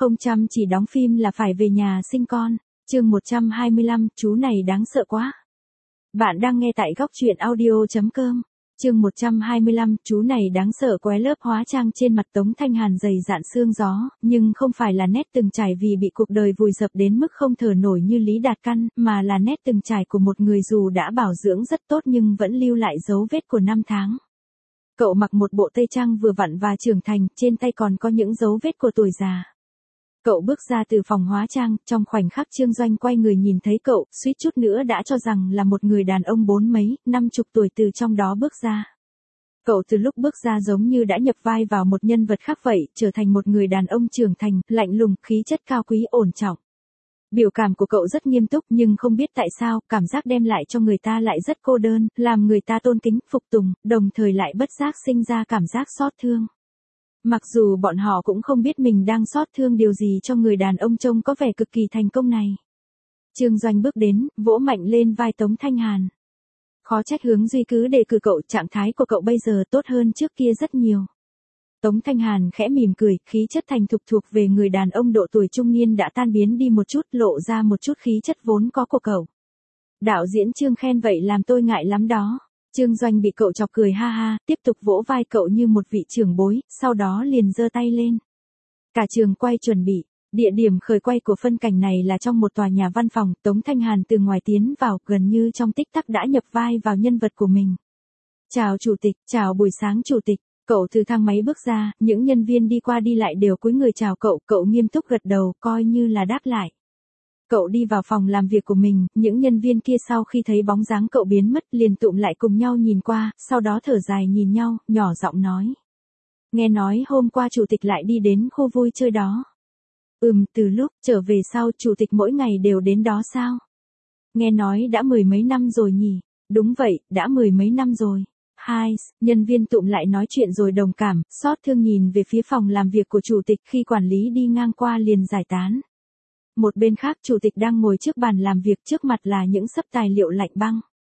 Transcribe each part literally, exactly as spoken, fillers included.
Không chăm chỉ đóng phim là phải về nhà sinh con. Chương một trăm hai mươi lăm, chú này đáng sợ quá. Bạn đang nghe tại góc truyện audio chấm com. Chương một trăm hai mươi lăm, chú này đáng sợ quá. Lớp hóa trang trên mặt Tống Thanh Hàn dày dạn sương gió, nhưng không phải là nét từng trải vì bị cuộc đời vùi dập đến mức không thở nổi như Lý Đạt Căn, mà là nét từng trải của một người dù đã bảo dưỡng rất tốt nhưng vẫn lưu lại dấu vết của năm tháng. Cậu mặc một bộ tây trang vừa vặn và trưởng thành, trên tay còn có những dấu vết của tuổi già. Cậu bước ra từ phòng hóa trang, trong khoảnh khắc Trương Doanh quay người nhìn thấy cậu, suýt chút nữa đã cho rằng là một người đàn ông bốn mấy, năm chục tuổi từ trong đó bước ra. Cậu từ lúc bước ra giống như đã nhập vai vào một nhân vật khác vậy, trở thành một người đàn ông trưởng thành, lạnh lùng, khí chất cao quý ổn trọng. Biểu cảm của cậu rất nghiêm túc nhưng không biết tại sao, cảm giác đem lại cho người ta lại rất cô đơn, làm người ta tôn kính, phục tùng, đồng thời lại bất giác sinh ra cảm giác xót thương. Mặc dù bọn họ cũng không biết mình đang xót thương điều gì cho người đàn ông trông có vẻ cực kỳ thành công này. Trương Doanh bước đến, vỗ mạnh lên vai Tống Thanh Hàn. Khó trách Hướng Duy cứ đề cử cậu, trạng thái của cậu bây giờ tốt hơn trước kia rất nhiều. Tống Thanh Hàn khẽ mỉm cười, khí chất thành thục thuộc về người đàn ông độ tuổi trung niên đã tan biến đi một chút, lộ ra một chút khí chất vốn có của cậu. Đạo diễn Trương khen vậy làm tôi ngại lắm đó. Trương Doanh bị cậu chọc cười ha ha, tiếp tục vỗ vai cậu như một vị trưởng bối, sau đó liền giơ tay lên. Cả trường quay chuẩn bị. Địa điểm khởi quay của phân cảnh này là trong một tòa nhà văn phòng, Tống Thanh Hàn từ ngoài tiến vào, gần như trong tích tắc đã nhập vai vào nhân vật của mình. Chào chủ tịch, chào buổi sáng chủ tịch. Cậu từ thang máy bước ra, những nhân viên đi qua đi lại đều cúi người chào cậu, cậu nghiêm túc gật đầu, coi như là đáp lại. Cậu đi vào phòng làm việc của mình, những nhân viên kia sau khi thấy bóng dáng cậu biến mất liền tụm lại cùng nhau nhìn qua, sau đó thở dài nhìn nhau, nhỏ giọng nói. Nghe nói hôm qua chủ tịch lại đi đến khu vui chơi đó. Ừm, từ lúc trở về sau chủ tịch mỗi ngày đều đến đó sao? Nghe nói đã mười mấy năm rồi nhỉ? Đúng vậy, đã mười mấy năm rồi. Hai, nhân viên tụm lại nói chuyện rồi đồng cảm, xót thương nhìn về phía phòng làm việc của chủ tịch khi quản lý đi ngang qua liền giải tán. Một bên khác chủ tịch đang ngồi trước bàn làm việc, trước mặt là những xấp tài liệu lạnh băng.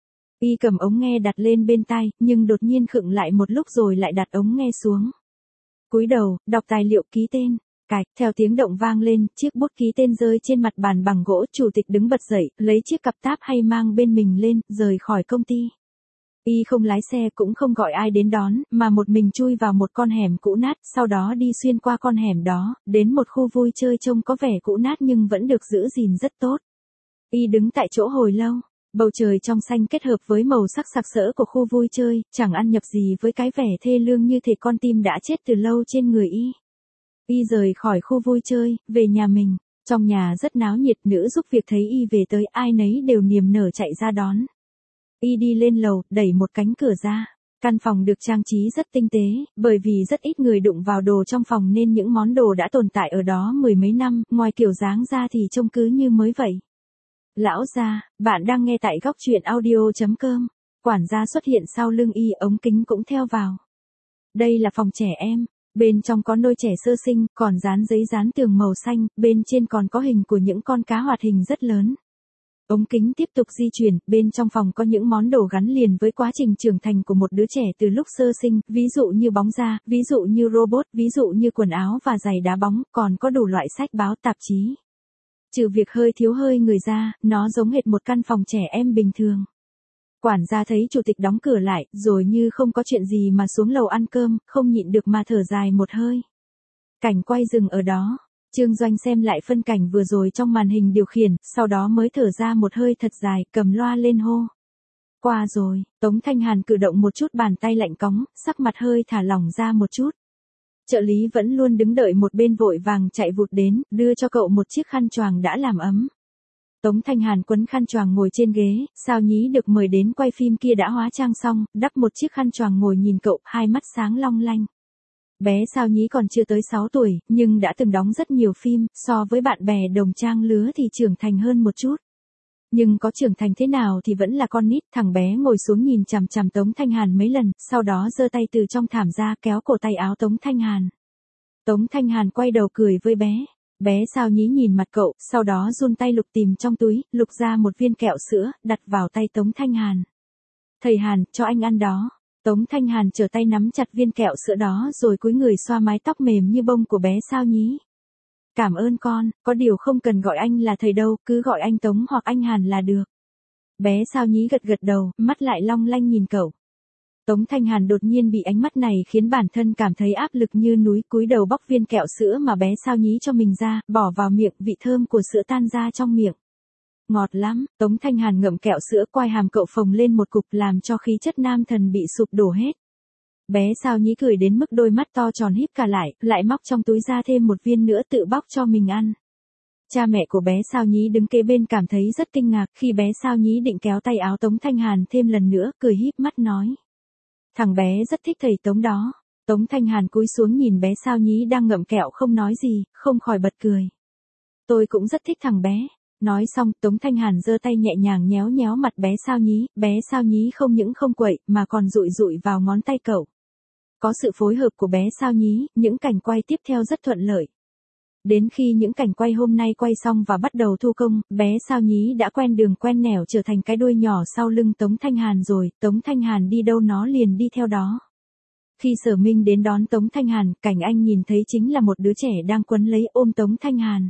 Y cầm ống nghe đặt lên bên tai, nhưng đột nhiên khựng lại một lúc rồi lại đặt ống nghe xuống. Cúi đầu, đọc tài liệu ký tên. Cạch, theo tiếng động vang lên, chiếc bút ký tên rơi trên mặt bàn bằng gỗ, chủ tịch đứng bật dậy, lấy chiếc cặp táp hay mang bên mình lên, rời khỏi công ty. Y không lái xe cũng không gọi ai đến đón, mà một mình chui vào một con hẻm cũ nát, sau đó đi xuyên qua con hẻm đó, đến một khu vui chơi trông có vẻ cũ nát nhưng vẫn được giữ gìn rất tốt. Y đứng tại chỗ hồi lâu, bầu trời trong xanh kết hợp với màu sắc sặc sỡ của khu vui chơi, chẳng ăn nhập gì với cái vẻ thê lương như thể con tim đã chết từ lâu trên người Y. Y rời khỏi khu vui chơi, về nhà mình. Trong nhà rất náo nhiệt, nữ giúp việc thấy Y về tới, ai nấy đều niềm nở chạy ra đón. Y đi lên lầu, đẩy một cánh cửa ra. Căn phòng được trang trí rất tinh tế, bởi vì rất ít người đụng vào đồ trong phòng nên những món đồ đã tồn tại ở đó mười mấy năm, ngoài kiểu dáng ra thì trông cứ như mới vậy. Lão gia, bạn đang nghe tại góc truyện audio chấm com. Quản gia xuất hiện sau lưng Y, ống kính cũng theo vào. Đây là phòng trẻ em. Bên trong có nôi trẻ sơ sinh, còn dán giấy dán tường màu xanh, bên trên còn có hình của những con cá hoạt hình rất lớn. Ống kính tiếp tục di chuyển, bên trong phòng có những món đồ gắn liền với quá trình trưởng thành của một đứa trẻ từ lúc sơ sinh, ví dụ như bóng da, ví dụ như robot, ví dụ như quần áo và giày đá bóng, còn có đủ loại sách báo tạp chí. Trừ việc hơi thiếu hơi người ra, nó giống hệt một căn phòng trẻ em bình thường. Quản gia thấy chủ tịch đóng cửa lại, rồi như không có chuyện gì mà xuống lầu ăn cơm, không nhịn được mà thở dài một hơi. Cảnh quay dừng ở đó. Trương Doanh xem lại phân cảnh vừa rồi trong màn hình điều khiển, sau đó mới thở ra một hơi thật dài, cầm loa lên hô. Qua rồi. Tống Thanh Hàn cử động một chút bàn tay lạnh cóng, sắc mặt hơi thả lỏng ra một chút. Trợ lý vẫn luôn đứng đợi một bên vội vàng chạy vụt đến, đưa cho cậu một chiếc khăn choàng đã làm ấm. Tống Thanh Hàn quấn khăn choàng ngồi trên ghế, Sao Nhí được mời đến quay phim kia đã hóa trang xong, đắp một chiếc khăn choàng ngồi nhìn cậu, hai mắt sáng long lanh. Bé Sao Nhí còn chưa tới sáu tuổi, nhưng đã từng đóng rất nhiều phim, so với bạn bè đồng trang lứa thì trưởng thành hơn một chút. Nhưng có trưởng thành thế nào thì vẫn là con nít, thằng bé ngồi xuống nhìn chằm chằm Tống Thanh Hàn mấy lần, sau đó giơ tay từ trong thảm ra kéo cổ tay áo Tống Thanh Hàn. Tống Thanh Hàn quay đầu cười với bé. Bé Sao Nhí nhìn mặt cậu, sau đó run tay lục tìm trong túi, lục ra một viên kẹo sữa, đặt vào tay Tống Thanh Hàn. Thầy Hàn, cho anh ăn đó. Tống Thanh Hàn trở tay nắm chặt viên kẹo sữa đó rồi cúi người xoa mái tóc mềm như bông của bé Sao Nhí. cảm ơn con, có điều không cần gọi anh là thầy đâu, cứ gọi anh Tống hoặc anh Hàn là được. Bé Sao Nhí gật gật đầu, mắt lại long lanh nhìn cậu. Tống Thanh Hàn đột nhiên bị ánh mắt này khiến bản thân cảm thấy áp lực như núi, cúi đầu bóc viên kẹo sữa mà bé Sao Nhí cho mình ra, bỏ vào miệng, vị thơm của sữa tan ra trong miệng. Ngọt lắm, Tống Thanh Hàn ngậm kẹo sữa, quai hàm cậu phồng lên một cục làm cho khí chất nam thần bị sụp đổ hết. Bé Sao Nhí cười đến mức đôi mắt to tròn híp cả lại, lại móc trong túi ra thêm một viên nữa tự bóc cho mình ăn. Cha mẹ của bé Sao Nhí đứng kế bên cảm thấy rất kinh ngạc khi bé Sao Nhí định kéo tay áo Tống Thanh Hàn thêm lần nữa, cười híp mắt nói. Thằng bé rất thích thầy Tống đó. Tống Thanh Hàn cúi xuống nhìn bé Sao Nhí đang ngậm kẹo không nói gì, không khỏi bật cười. Tôi cũng rất thích thằng bé. Nói xong, Tống Thanh Hàn giơ tay nhẹ nhàng nhéo nhéo mặt bé Sao Nhí, bé Sao Nhí không những không quậy mà còn dụi dụi vào ngón tay cậu. Có sự phối hợp của bé Sao Nhí, những cảnh quay tiếp theo rất thuận lợi. Đến khi những cảnh quay hôm nay quay xong và bắt đầu thu công, bé Sao Nhí đã quen đường quen nẻo trở thành cái đuôi nhỏ sau lưng Tống Thanh Hàn rồi, Tống Thanh Hàn đi đâu nó liền đi theo đó. Khi Sở Minh đến đón Tống Thanh Hàn, cảnh anh nhìn thấy chính là một đứa trẻ đang quấn lấy ôm Tống Thanh Hàn.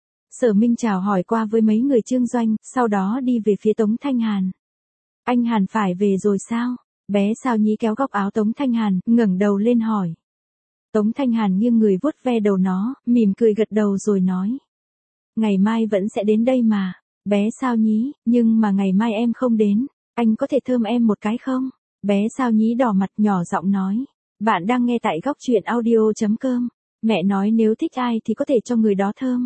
Sở Minh chào hỏi qua với mấy người Trương Doanh, sau đó đi về phía Tống Thanh Hàn. Anh Hàn phải về rồi sao? Bé Sao Nhí kéo góc áo Tống Thanh Hàn, ngẩng đầu lên hỏi. Tống Thanh Hàn nghiêng người vuốt ve đầu nó, mỉm cười gật đầu rồi nói. Ngày mai vẫn sẽ đến đây mà, bé Sao Nhí, nhưng mà ngày mai em không đến, anh có thể thơm em một cái không? Bé Sao Nhí đỏ mặt nhỏ giọng nói. Bạn đang nghe tại góc truyện audio chấm com. Mẹ nói nếu thích ai thì có thể cho người đó thơm.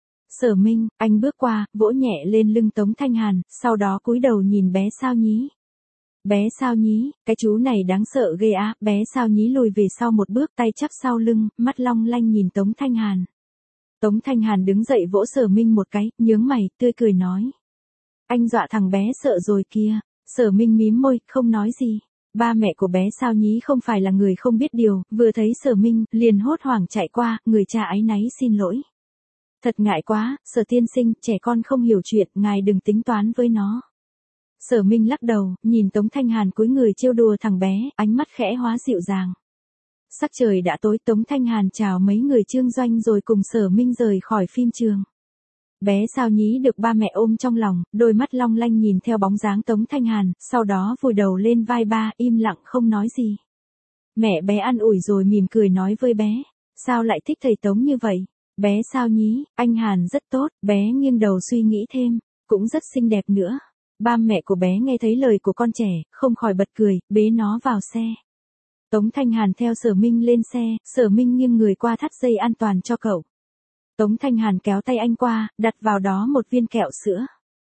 Sở Minh, anh bước qua, vỗ nhẹ lên lưng Tống Thanh Hàn, sau đó cúi đầu nhìn bé Sao Nhí. Bé Sao Nhí, cái chú này đáng sợ ghê á, bé Sao Nhí lùi về sau một bước, tay chắp sau lưng, mắt long lanh nhìn Tống Thanh Hàn. Tống Thanh Hàn đứng dậy vỗ Sở Minh một cái, nhướng mày, tươi cười nói. Anh dọa thằng bé sợ rồi kia. Sở Minh mím môi, không nói gì. Ba mẹ của bé Sao Nhí không phải là người không biết điều, vừa thấy Sở Minh, liền hốt hoảng chạy qua, người cha áy náy xin lỗi. Thật ngại quá, Sở tiên sinh, trẻ con không hiểu chuyện, ngài đừng tính toán với nó. Sở Minh lắc đầu, nhìn Tống Thanh Hàn cúi người trêu đùa thằng bé, ánh mắt khẽ hóa dịu dàng. Sắc trời đã tối, Tống Thanh Hàn chào mấy người Trương Doanh rồi cùng Sở Minh rời khỏi phim trường. Bé Sao Nhí được ba mẹ ôm trong lòng, đôi mắt long lanh nhìn theo bóng dáng Tống Thanh Hàn, sau đó vùi đầu lên vai ba, im lặng không nói gì. Mẹ bé an ủi rồi mỉm cười nói với bé, sao lại thích thầy Tống như vậy? Bé Sao Nhí, anh Hàn rất tốt, bé nghiêng đầu suy nghĩ thêm, cũng rất xinh đẹp nữa. Ba mẹ của bé nghe thấy lời của con trẻ, không khỏi bật cười, bế nó vào xe. Tống Thanh Hàn theo Sở Minh lên xe, Sở Minh nghiêng người qua thắt dây an toàn cho cậu. Tống Thanh Hàn kéo tay anh qua, đặt vào đó một viên kẹo sữa.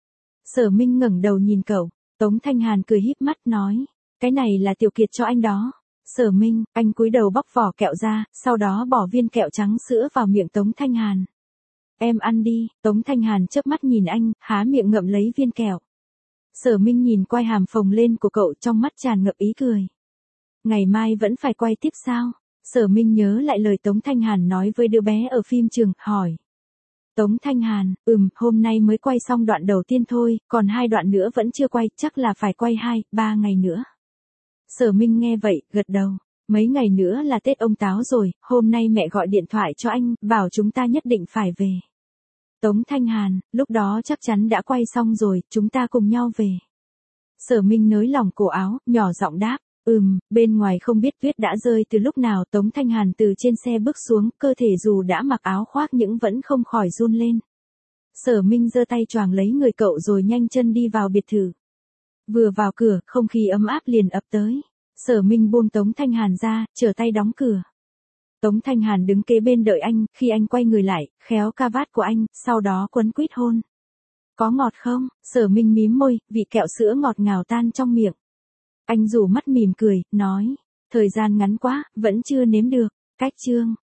Sở Minh ngẩng đầu nhìn cậu, Tống Thanh Hàn cười híp mắt nói, cái này là Tiểu Kiệt cho anh đó. Sở Minh, anh cúi đầu bóc vỏ kẹo ra, sau đó bỏ viên kẹo trắng sữa vào miệng Tống Thanh Hàn. Em ăn đi, Tống Thanh Hàn chớp mắt nhìn anh, há miệng ngậm lấy viên kẹo. Sở Minh nhìn quai hàm phồng lên của cậu trong mắt tràn ngập ý cười. Ngày mai vẫn phải quay tiếp sao? Sở Minh nhớ lại lời Tống Thanh Hàn nói với đứa bé ở phim trường, hỏi. Tống Thanh Hàn, ừm, hôm nay mới quay xong đoạn đầu tiên thôi, còn hai đoạn nữa vẫn chưa quay, chắc là phải quay hai, ba ngày nữa. Sở Minh nghe vậy, gật đầu. Mấy ngày nữa là Tết ông Táo rồi, hôm nay mẹ gọi điện thoại cho anh, bảo chúng ta nhất định phải về. Tống Thanh Hàn, lúc đó chắc chắn đã quay xong rồi, chúng ta cùng nhau về. Sở Minh nới lỏng cổ áo, nhỏ giọng đáp. Ừm, bên ngoài không biết tuyết đã rơi từ lúc nào. Tống Thanh Hàn từ trên xe bước xuống, cơ thể dù đã mặc áo khoác nhưng vẫn không khỏi run lên. Sở Minh giơ tay choàng lấy người cậu rồi nhanh chân đi vào biệt thự. Vừa vào cửa, không khí ấm áp liền ập tới. Sở Minh buông Tống Thanh Hàn ra, trở tay đóng cửa. Tống Thanh Hàn đứng kế bên đợi anh, khi anh quay người lại, khéo cà vạt của anh, sau đó quấn quýt hôn. Có ngọt không? Sở Minh mím môi, vị kẹo sữa ngọt ngào tan trong miệng. Anh rủ mắt mỉm cười, nói, thời gian ngắn quá, vẫn chưa nếm được. Cách chương